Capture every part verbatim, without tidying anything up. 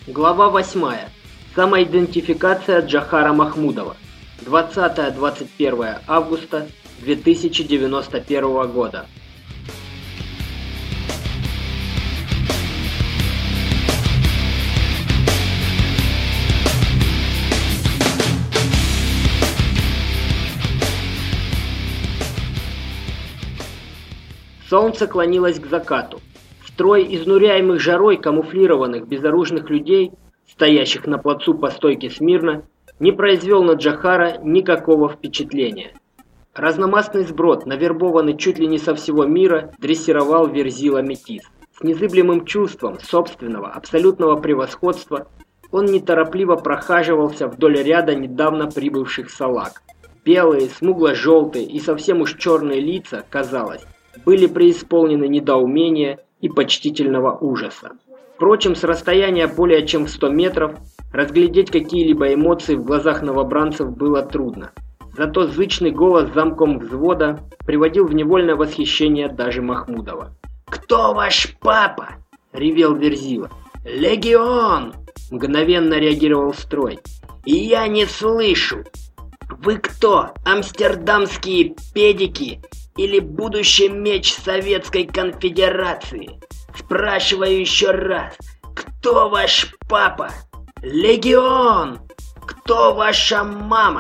Глава восьмая. Самоидентификация Джохара Махмудова. двадцатое-двадцать первое августа две тысячи девяносто первого года. Солнце клонилось к закату. Строй изнуряемых жарой камуфлированных безоружных людей, стоящих на плацу по стойке смирно, не произвел на Джохара никакого впечатления. Разномастный сброд, навербованный чуть ли не со всего мира, дрессировал Верзила Метис. С незыблемым чувством собственного абсолютного превосходства он неторопливо прохаживался вдоль ряда недавно прибывших салаг. Белые, смугло-желтые и совсем уж черные лица, казалось, были преисполнены недоумения и почтительного ужаса. Впрочем, с расстояния более чем в сто метров разглядеть какие-либо эмоции в глазах новобранцев было трудно. Зато зычный голос замком взвода приводил в невольное восхищение даже Махмудова. «Кто ваш папа?» – ревел Верзила. «Легион!» – мгновенно реагировал строй. «И я не слышу! Вы кто, амстердамские педики или будущий меч Советской Конфедерации? Спрашиваю еще раз, кто ваш папа? Легион! Кто ваша мама?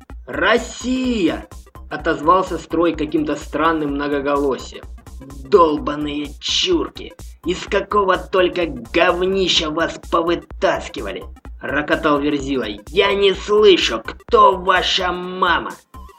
Россия!» Отозвался строй каким-то странным многоголосием. «Долбаные чурки! Из какого только говнища вас повытаскивали!» Рокотал Верзила. «Я не слышу, кто ваша мама?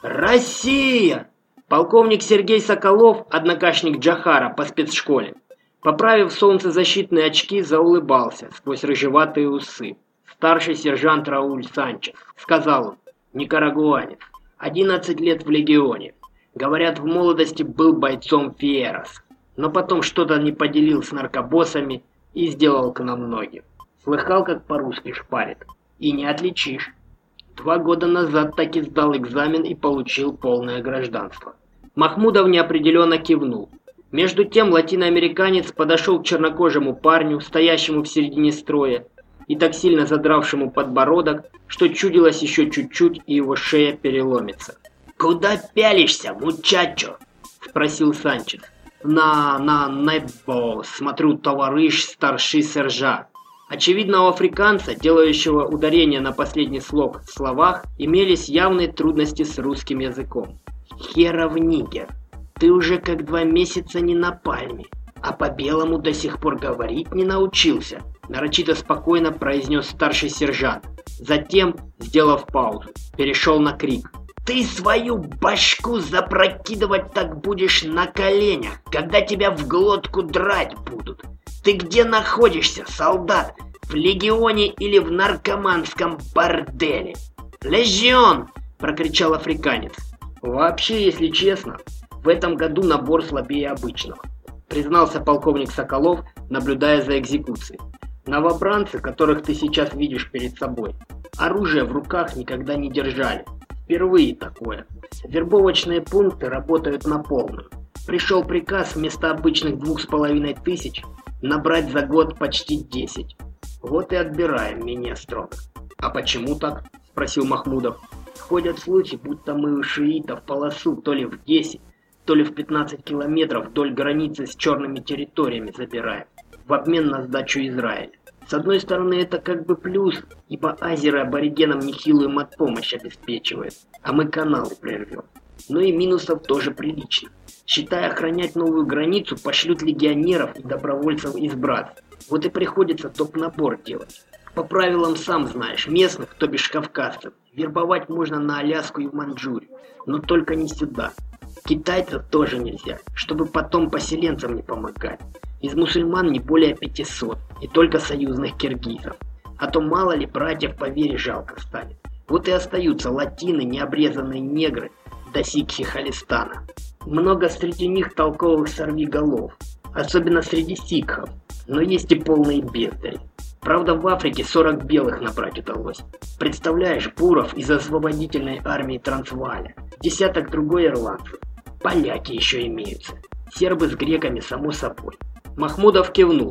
Россия!» Полковник Сергей Соколов, однокашник Джохара по спецшколе, поправив солнцезащитные очки, заулыбался сквозь рыжеватые усы. «Старший сержант Рауль Санчес», — сказал он, — «никарагуанец, одиннадцать лет в легионе. Говорят, в молодости был бойцом Фиерос, но потом что-то не поделил с наркобоссами и сделал к нам ноги. Слыхал, как по-русски шпарит? И не отличишь. Два года назад таки сдал экзамен и получил полное гражданство». Махмудов неопределенно кивнул. Между тем латиноамериканец подошел к чернокожему парню, стоящему в середине строя, и так сильно задравшему подбородок, что чудилось еще чуть-чуть, и его шея переломится. «Куда пялишься, мучачо?» – спросил Санчес. «На, на, небо, смотрю, товарищ старший сержант». Очевидно, у африканца, делающего ударение на последний слог в словах, имелись явные трудности с русским языком. «Херов нигер, ты уже как два месяца не на пальме, а по-белому до сих пор говорить не научился», нарочито спокойно произнес старший сержант. Затем, сделав паузу, перешел на крик. «Ты свою башку запрокидывать так будешь на коленях, когда тебя в глотку драть будут. Ты где находишься, солдат? В легионе или в наркоманском борделе?» «Легион!» – прокричал африканец. «Вообще, если честно, в этом году набор слабее обычного», признался полковник Соколов, наблюдая за экзекуцией. «Новобранцы, которых ты сейчас видишь перед собой, оружие в руках никогда не держали. Впервые такое. Вербовочные пункты работают на полную. Пришел приказ вместо обычных двух с половиной тысяч набрать за год почти десять. Вот и отбираем менее строго». «А почему так?» – спросил Махмудов. «Ходят слухи, будто мы у шиитов полосу то ли в десять, то ли в пятнадцать километров вдоль границы с черными территориями забираем, в обмен на сдачу Израиля. С одной стороны, это как бы плюс, ибо азеры аборигенам нехилую матпомощь обеспечивают, а мы каналы прервем. Но и минусов тоже прилично. Считай, охранять новую границу пошлют легионеров и добровольцев из братств. Вот и приходится топ-набор делать. По правилам, сам знаешь, местных, то бишь кавказцев, вербовать можно на Аляску и в Маньчжурию, но только не сюда. Китайцев тоже нельзя, чтобы потом поселенцам не помогать. Из мусульман не более пятисот, и только союзных киргизов. А то мало ли братьев по вере жалко станет. Вот и остаются латины, необрезанные негры, да сикхи Халистана. Много среди них толковых сорвиголов, особенно среди сикхов, но есть и полные бездари. Правда, в Африке сорок белых набрать удалось. Представляешь, буров из освободительной армии Трансвааля, десяток другой ирландцев. Поляки еще имеются. Сербы с греками, само собой. Махмудов кивнул.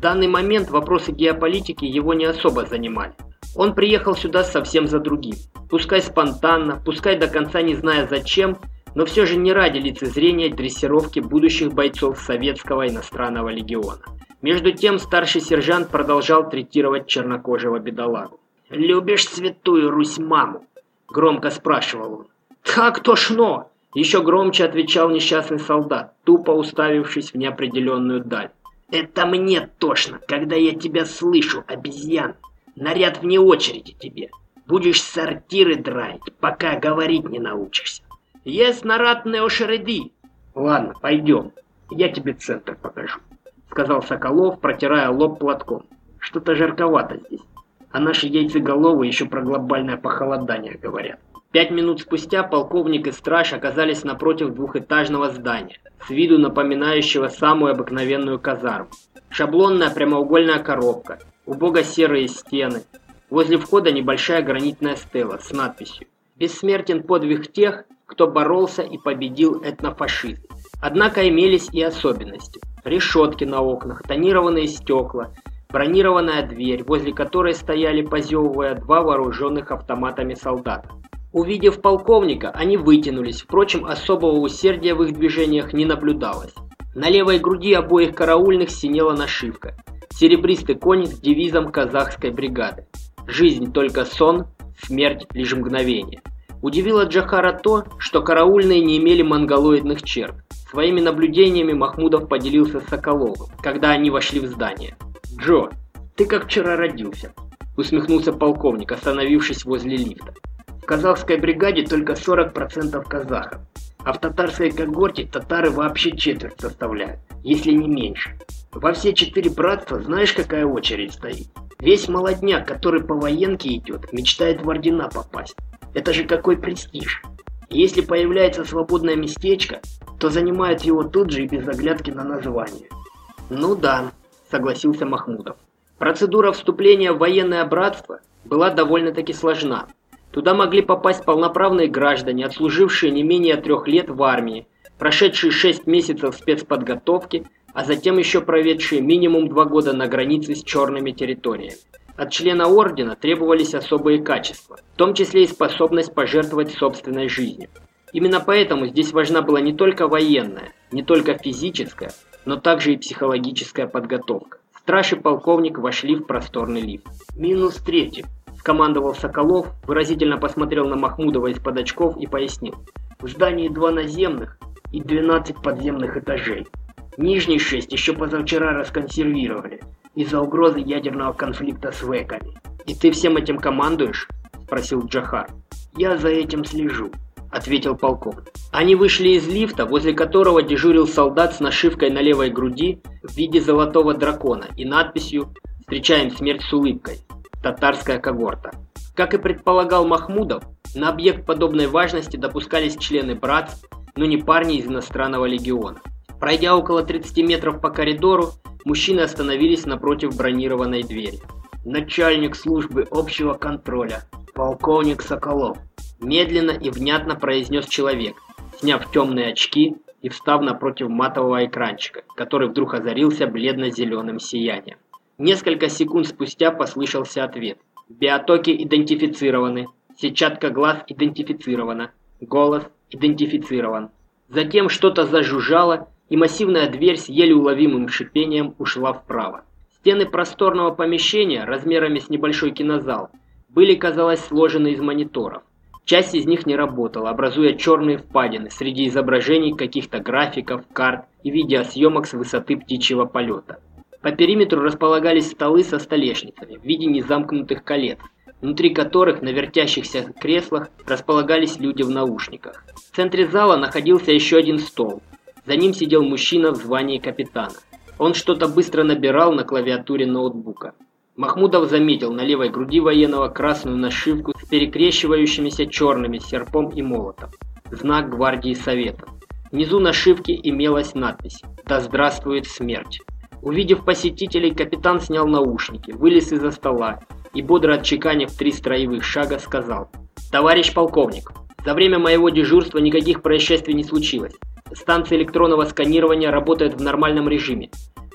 данный момент вопросы геополитики его не особо занимали. Он приехал сюда совсем за другим. Пускай спонтанно, пускай до конца не зная зачем, но все же не ради лицезрения дрессировки будущих бойцов советского иностранного легиона. Между тем старший сержант продолжал третировать чернокожего бедолагу. «Любишь святую Русь маму?» – громко спрашивал он. «Так тошно!» – еще громче отвечал несчастный солдат, тупо уставившись в неопределенную даль. «Это мне тошно, когда я тебя слышу, обезьян! Наряд вне очереди тебе! Будешь сортиры драить, пока говорить не научишься! Есть наряд не очереди!» «Ладно, пойдем, я тебе центр покажу», – сказал Соколов, протирая лоб платком. «Что-то жарковато здесь, а наши яйцеголовые еще про глобальное похолодание говорят». Пять минут спустя полковник и страж оказались напротив двухэтажного здания, с виду напоминающего самую обыкновенную казарму. Шаблонная прямоугольная коробка, убого-серые стены. Возле входа небольшая гранитная стела с надписью «Бессмертен подвиг тех, кто боролся и победил этнофашизм». Однако имелись и особенности. Решетки на окнах, тонированные стекла, бронированная дверь, возле которой стояли, позевывая, два вооруженных автоматами солдата. Увидев полковника, они вытянулись, впрочем, особого усердия в их движениях не наблюдалось. На левой груди обоих караульных синела нашивка. Серебристый коник с девизом казахской бригады. «Жизнь только сон, смерть лишь мгновение». Удивило Джохара то, что караульные не имели монголоидных черт. Своими наблюдениями Махмудов поделился с Соколовым, когда они вошли в здание. «Джо, ты как вчера родился», — усмехнулся полковник, остановившись возле лифта. «В казахской бригаде только сорок процентов казахов, а в татарской когорте татары вообще четверть составляют, если не меньше. Во все четыре братства знаешь, какая очередь стоит? Весь молодняк, который по военке идет, мечтает в ордена попасть. Это же какой престиж. И если появляется свободное местечко, то занимают его тут же и без оглядки на название». «Ну да», — согласился Махмудов. Процедура вступления в военное братство была довольно-таки сложна. Туда могли попасть полноправные граждане, отслужившие не менее трех лет в армии, прошедшие шесть месяцев спецподготовки, а затем еще проведшие минимум два года на границе с черными территориями. От члена ордена требовались особые качества, в том числе и способность пожертвовать собственной жизнью. Именно поэтому здесь важна была не только военная, не только физическая, но также и психологическая подготовка. Страж и полковник вошли в просторный лифт. «Минус третий», — скомандовал Соколов, выразительно посмотрел на Махмудова из-под очков и пояснил. «В здании два наземных и двенадцать подземных этажей. Нижние шесть еще позавчера расконсервировали из-за угрозы ядерного конфликта с веками». «И ты всем этим командуешь?» — спросил Джохар. «Я за этим слежу», — ответил полковник. Они вышли из лифта, возле которого дежурил солдат с нашивкой на левой груди в виде золотого дракона и надписью «Встречаем смерть с улыбкой. Татарская когорта». Как и предполагал Махмудов, на объект подобной важности допускались члены братств, но не парни из иностранного легиона. Пройдя около тридцати метров по коридору, мужчины остановились напротив бронированной двери. «Начальник службы общего контроля, полковник Соколов», медленно и внятно произнес человек, сняв темные очки и встав напротив матового экранчика, который вдруг озарился бледно-зеленым сиянием. Несколько секунд спустя послышался ответ. «Биотоки идентифицированы. Сетчатка глаз идентифицирована. Голос идентифицирован». Затем что-то зажужжало, и массивная дверь с еле уловимым шипением ушла вправо. Стены просторного помещения, размерами с небольшой кинозал, были, казалось, сложены из мониторов. Часть из них не работала, образуя черные впадины среди изображений каких-то графиков, карт и видеосъемок с высоты птичьего полета. По периметру располагались столы со столешницами в виде незамкнутых колец, внутри которых на вертящихся креслах располагались люди в наушниках. В центре зала находился еще один стол. За ним сидел мужчина в звании капитана. Он что-то быстро набирал на клавиатуре ноутбука. Махмудов заметил на левой груди военного красную нашивку с перекрещивающимися черными серпом и молотом. Знак гвардии Советов. Внизу нашивки имелась надпись «Да здравствует смерть». Увидев посетителей, капитан снял наушники, вылез из-за стола и, бодро отчеканив три строевых шага, сказал: «Товарищ полковник, за время моего дежурства никаких происшествий не случилось. Станция электронного сканирования работает в нормальном режиме.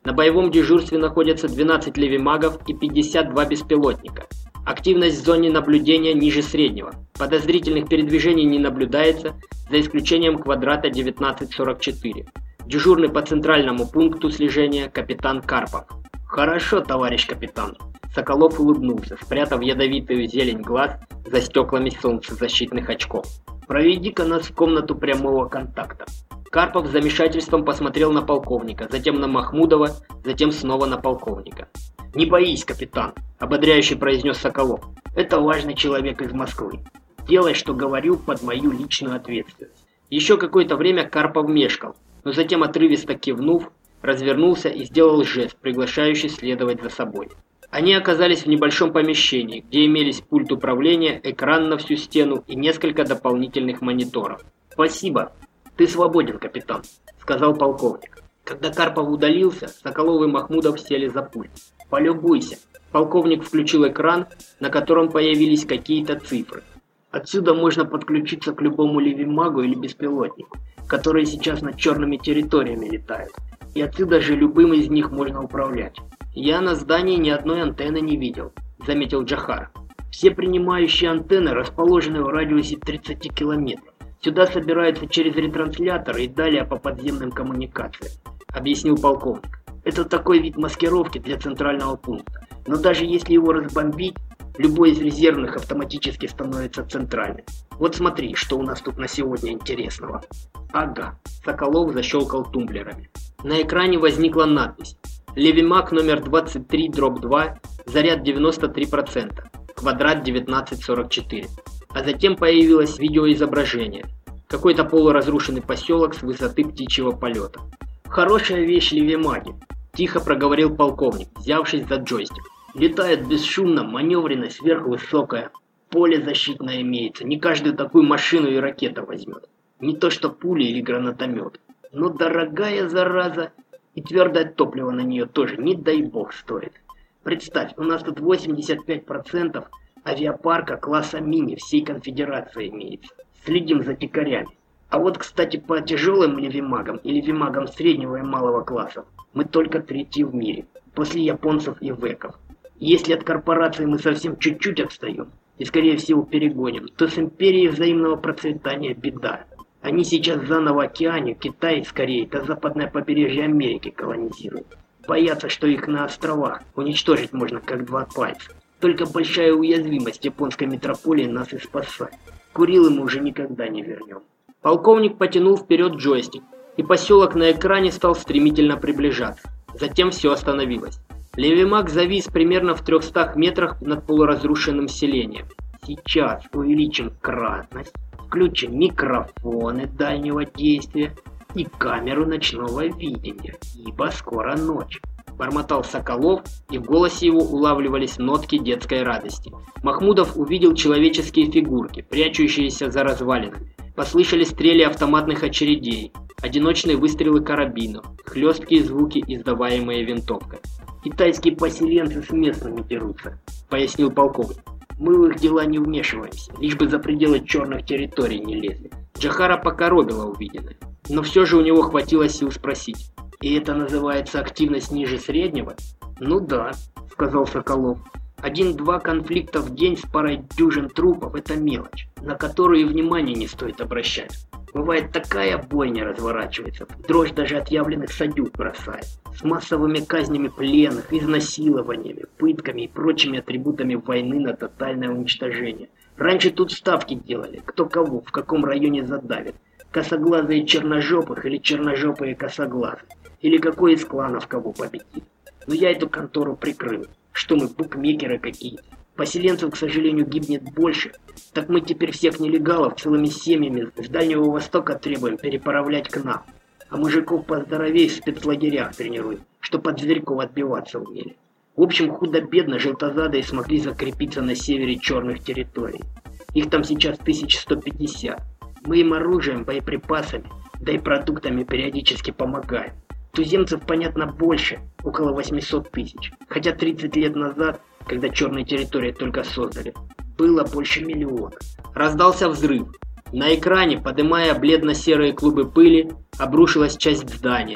На боевом дежурстве находятся двенадцать левимагов и пятьдесят два беспилотника. Активность в зоне наблюдения ниже среднего. Подозрительных передвижений не наблюдается, за исключением квадрата девятнадцать сорок четыре. Дежурный по центральному пункту слежения капитан Карпов. Хорошо, товарищ капитан. Соколов улыбнулся, спрятав ядовитую зелень глаз за стеклами солнцезащитных очков. Проведи-ка нас в комнату прямого контакта. Карпов с замешательством посмотрел на полковника, затем на Махмудова, затем снова на полковника. «Не боись, капитан», — ободряюще произнес Соколов. «Это важный человек из Москвы. Делай, что говорю, под мою личную ответственность». Еще какое-то время Карпов мешкал, но затем, отрывисто кивнув, развернулся и сделал жест, приглашающий следовать за собой. Они оказались в небольшом помещении, где имелись пульт управления, экран на всю стену и несколько дополнительных мониторов. «Спасибо. Ты свободен, капитан», — сказал полковник. Когда Карпов удалился, Соколов и Махмудов сели за пульт. «Полюбуйся». Полковник включил экран, на котором появились какие-то цифры. Отсюда можно подключиться к любому левимагу или беспилотнику, которые сейчас над черными территориями летают. И отсюда же любым из них можно управлять. «Я на здании ни одной антенны не видел», — заметил Джохар. «Все принимающие антенны расположены в радиусе тридцати километров. Сюда собираются через ретрансляторы и далее по подземным коммуникациям», — объяснил полковник. «Это такой вид маскировки для центрального пункта. Но даже если его разбомбить, любой из резервных автоматически становится центральным. Вот смотри, что у нас тут на сегодня интересного». «Ага», — Соколов защелкал тумблерами. На экране возникла надпись: «Левимаг номер двадцать три дробь два, заряд девяносто три процента, квадрат девятнадцать сорок четыре». А затем появилось видеоизображение. Какой-то полуразрушенный поселок с высоты птичьего полета. «Хорошая вещь левимаги», – тихо проговорил полковник, взявшись за джойстик. «Летает бесшумно, маневренность сверхвысокая. Поле защитное имеется, не каждую такую машину и ракета возьмет. Не то что пули или гранатомет. Но дорогая зараза, и твердое топливо на нее тоже, не дай бог, стоит. Представь, у нас тут восемьдесят пять процентов авиапарка класса мини всей конфедерации имеется. Следим за дикарями. А вот, кстати, по тяжелым левимагам и левимагам среднего и малого классов мы только третьи в мире, после японцев и веков. Если от корпорации мы совсем чуть-чуть отстаем и, скорее всего, перегоним, то с империей взаимного процветания беда. Они сейчас заново океане, Китай, скорее, до западное побережье Америки колонизируют. Боятся, что их на островах уничтожить можно как два пальца. Только большая уязвимость японской метрополии нас и спасает. Курилы мы уже никогда не вернем». Полковник потянул вперед джойстик, и поселок на экране стал стремительно приближаться. Затем все остановилось. Левимаг завис примерно в трехстах метрах над полуразрушенным селением. «Сейчас увеличим кратность, включим микрофоны дальнего действия и камеру ночного видения, ибо скоро ночь», — бормотал Соколов, и в голосе его улавливались нотки детской радости. Махмудов увидел человеческие фигурки, прячущиеся за развалинами. Послышались стрели автоматных очередей, одиночные выстрелы карабинов, хлесткие звуки, издаваемые винтовкой. «Китайские поселенцы с местными дерутся», — пояснил полковник. «Мы в их дела не вмешиваемся, лишь бы за пределы черных территорий не лезли». Джохара покоробило увиденное, но все же у него хватило сил спросить: «И это называется активность ниже среднего?» «Ну да», — сказал Соколов. «Один-два конфликта в день с парой дюжин трупов — это мелочь, на которую и внимания не стоит обращать. Бывает, такая бойня разворачивается, дрожь даже отъявленных садюк бросает, с массовыми казнями пленных, изнасилованиями, пытками и прочими атрибутами войны на тотальное уничтожение. Раньше тут ставки делали, кто кого, в каком районе задавит, косоглазые черножопых или черножопые косоглазые, или какой из кланов кого победит. Но я эту контору прикрыл. Что мы, букмекеры какие-то? Поселенцев, к сожалению, гибнет больше. Так мы теперь всех нелегалов целыми семьями с Дальнего Востока требуем переправлять к нам. А мужиков поздоровее в спецлагерях тренируем, чтоб от зверьков отбиваться умели. В общем, худо-бедно желтозадые смогли закрепиться на севере черных территорий. Их там сейчас тысяча сто пятьдесят. Мы им оружием, боеприпасами, да и продуктами периодически помогаем. Туземцев, понятно, больше, около восемьсот тысяч. Хотя тридцать лет назад, когда черные территории только создали, было больше миллиона. Раздался взрыв. На экране, поднимая бледно-серые клубы пыли, обрушилась часть здания.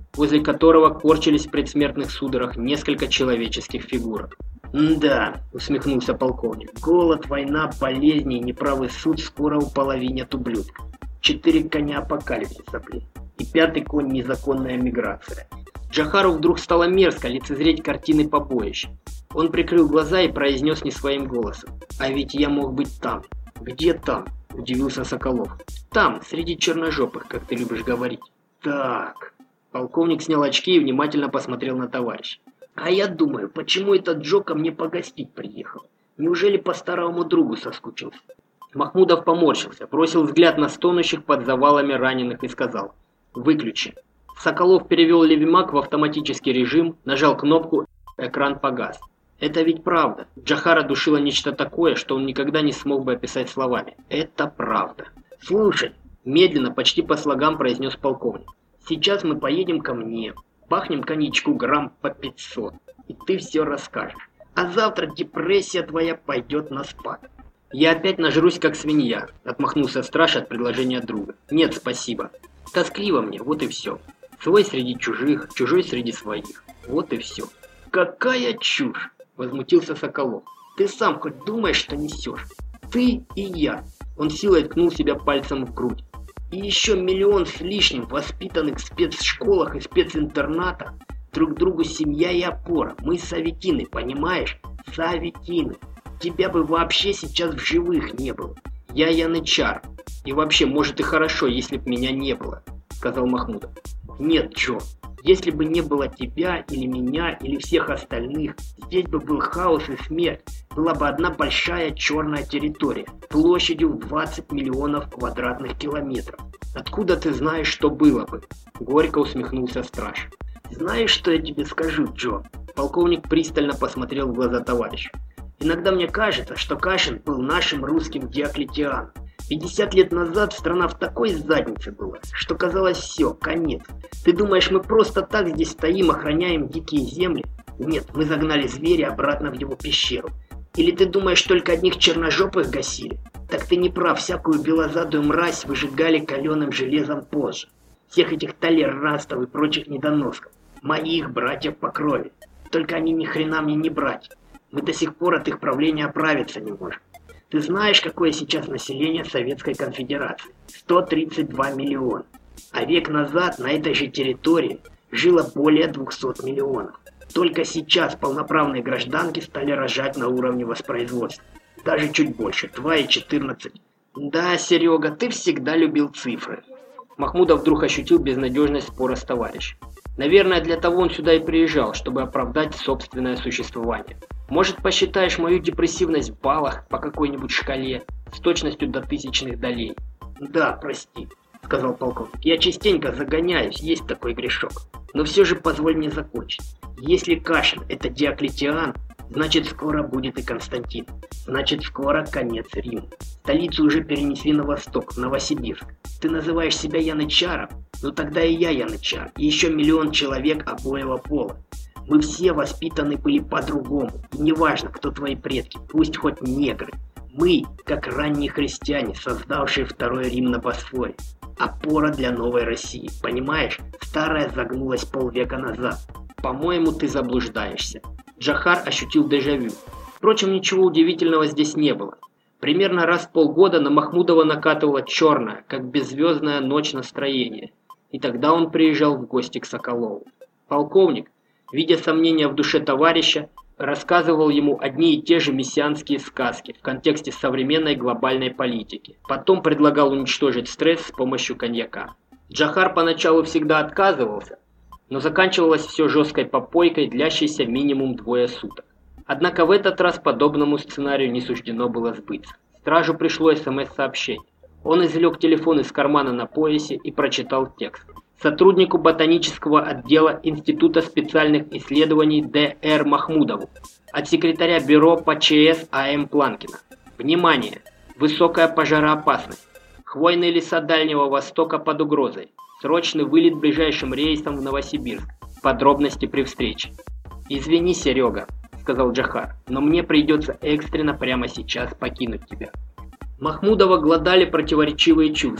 возле которого корчились в предсмертных судорогах несколько человеческих фигурок. «Да», — усмехнулся полковник, — «голод, война, болезни и неправый суд скоро уполовинят ублюдка. Четыре коня апокалипсиса, блин. И пятый конь — незаконная миграция». Джохару вдруг стало мерзко лицезреть картины побоища. Он прикрыл глаза и произнес не своим голосом: «А ведь я мог быть там». «Где там?» – удивился Соколов. «Там, среди черножопых, как ты любишь говорить». «Так». Полковник снял очки и внимательно посмотрел на товарища. «А я думаю, почему этот Джо ко мне погостить приехал? Неужели по старому другу соскучился?» Махмудов поморщился, бросил взгляд на стонущих под завалами раненых и сказал: «Выключи». Соколов перевел левимак в автоматический режим, нажал кнопку, экран погас. Это ведь правда. Джохара душило нечто такое, что он никогда не смог бы описать словами. Это правда. «Слушай», — медленно, почти по слогам произнес полковник, «сейчас мы поедем ко мне, бахнем коньячку грамм по пятьсот, и ты все расскажешь. А завтра депрессия твоя пойдет на спад». «Я опять нажрусь, как свинья», — отмахнулся страж от предложения друга. «Нет, спасибо. Тоскливо мне, вот и все. Свой среди чужих, чужой среди своих. Вот и все». «Какая чушь!» — возмутился Соколов. «Ты сам хоть думаешь, что несешь? Ты и я». Он силой ткнул себя пальцем в грудь. «И еще миллион с лишним воспитанных в спецшколах и специнтернатах. Друг другу семья и опора. Мы советины, понимаешь? Советины. Тебя бы вообще сейчас в живых не было. Я янычар. И вообще, может и хорошо, если б меня не было», — сказал Махмудов. «Нет, Джо. Если бы не было тебя, или меня, или всех остальных, здесь бы был хаос и смерть. Была бы одна большая черная территория, площадью в двадцать миллионов квадратных километров. Откуда ты знаешь, что было бы?» Горько усмехнулся страж. «Знаешь, что я тебе скажу, Джо?» Полковник пристально посмотрел в глаза товарищу. «Иногда мне кажется, что Кашин был нашим русским Диоклетианом. пятьдесят лет назад страна в такой заднице была, что казалось все, конец. Ты думаешь, мы просто так здесь стоим, охраняем дикие земли? Нет, мы загнали зверя обратно в его пещеру. Или ты думаешь, только одних черножопых гасили? Так ты не прав, всякую белозадую мразь выжигали каленым железом позже. Всех этих толерастов и прочих недоносков. Моих братьев по крови. Только они ни хрена мне не братья. Мы до сих пор от их правления оправиться не можем. Ты знаешь, какое сейчас население Советской Конфедерации? сто тридцать два миллиона. А век назад на этой же территории жило более двухсот миллионов. Только сейчас полноправные гражданки стали рожать на уровне воспроизводства. Даже чуть больше, два и четырнадцать. Да, Серега, ты всегда любил цифры. Махмудов вдруг ощутил безнадежность спора с товарищем. Наверное, для того он сюда и приезжал, чтобы оправдать собственное существование. Может, посчитаешь мою депрессивность в баллах по какой-нибудь шкале с точностью до тысячных долей? Да, прости, сказал полковник. Я частенько загоняюсь, есть такой грешок. Но все же позволь мне закончить. Если Кашин — это Диоклетиан, значит скоро будет и Константин. Значит скоро конец Рима. Столицу уже перенесли на восток, в Новосибирск. Ты называешь себя янычаром? Ну тогда и я янычар. И еще миллион человек обоего пола. Мы все воспитаны были по-другому. И неважно, кто твои предки, пусть хоть негры. Мы, как ранние христиане, создавшие второй Рим на Босфоре. Опора для новой России. Понимаешь, старая загнулась полвека назад. По-моему, ты заблуждаешься. Джохар ощутил дежавю. Впрочем, ничего удивительного здесь не было. Примерно раз в полгода на Махмудова накатывало черное, как беззвездная ночь, настроение. И тогда он приезжал в гости к Соколову. Полковник, видя сомнения в душе товарища, рассказывал ему одни и те же мессианские сказки в контексте современной глобальной политики. Потом предлагал уничтожить стресс с помощью коньяка. Джохар поначалу всегда отказывался, но заканчивалось все жесткой попойкой, длящейся минимум двое суток. Однако в этот раз подобному сценарию не суждено было сбыться. Стражу пришло СМС-сообщение. Он извлек телефон из кармана на поясе и прочитал текст. Сотруднику ботанического отдела Института специальных исследований Д Р Махмудову от секретаря бюро по Ч С А М Планкина. Внимание! Высокая пожароопасность. Хвойные леса Дальнего Востока под угрозой. Срочный вылет ближайшим рейсом в Новосибирск. Подробности при встрече. «Извини, Серега», — сказал Джохар, — «но мне придется экстренно прямо сейчас покинуть тебя». Махмудова глодали противоречивые чувства.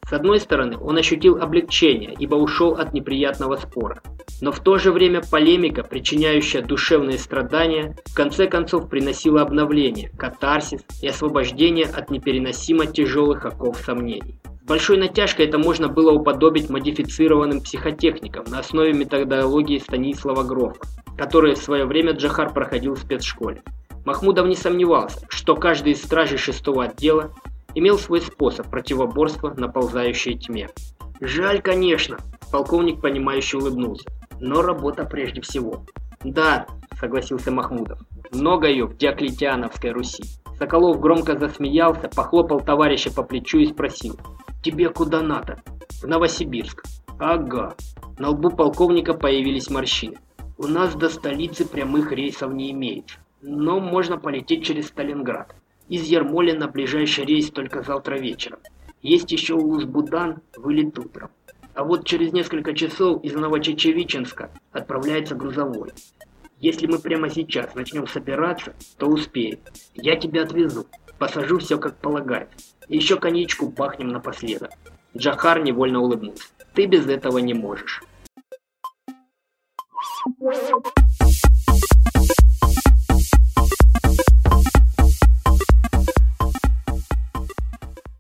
С одной стороны, он ощутил облегчение, ибо ушел от неприятного спора. Но в то же время полемика, причиняющая душевные страдания, в конце концов приносила обновление, катарсис и освобождение от непереносимо тяжелых оков сомнений. С большой натяжкой это можно было уподобить модифицированным психотехникам на основе методологии Станислава Грофа, которые в свое время Джохар проходил в спецшколе. Махмудов не сомневался, что каждый из стражей шестого отдела имел свой способ противоборства наползающей тьме. «Жаль, конечно», – полковник понимающе улыбнулся, – «но работа прежде всего». «Да», – согласился Махмудов, – «много ее в Диоклетиановской Руси». Соколов громко засмеялся, похлопал товарища по плечу и спросил: «Тебе куда надо?» «В Новосибирск». «Ага». На лбу полковника появились морщины. «У нас до столицы прямых рейсов не имеется, но можно полететь через Сталинград. Из Ермолина ближайший рейс только завтра вечером. Есть еще Улус-Будан, вылет утром. А вот через несколько часов из Новочечевиченска отправляется грузовой. Если мы прямо сейчас начнем собираться, то успеем. Я тебя отвезу, посажу все как полагается. И еще коньячку бахнем напоследок». Джохар невольно улыбнулся. «Ты без этого не можешь».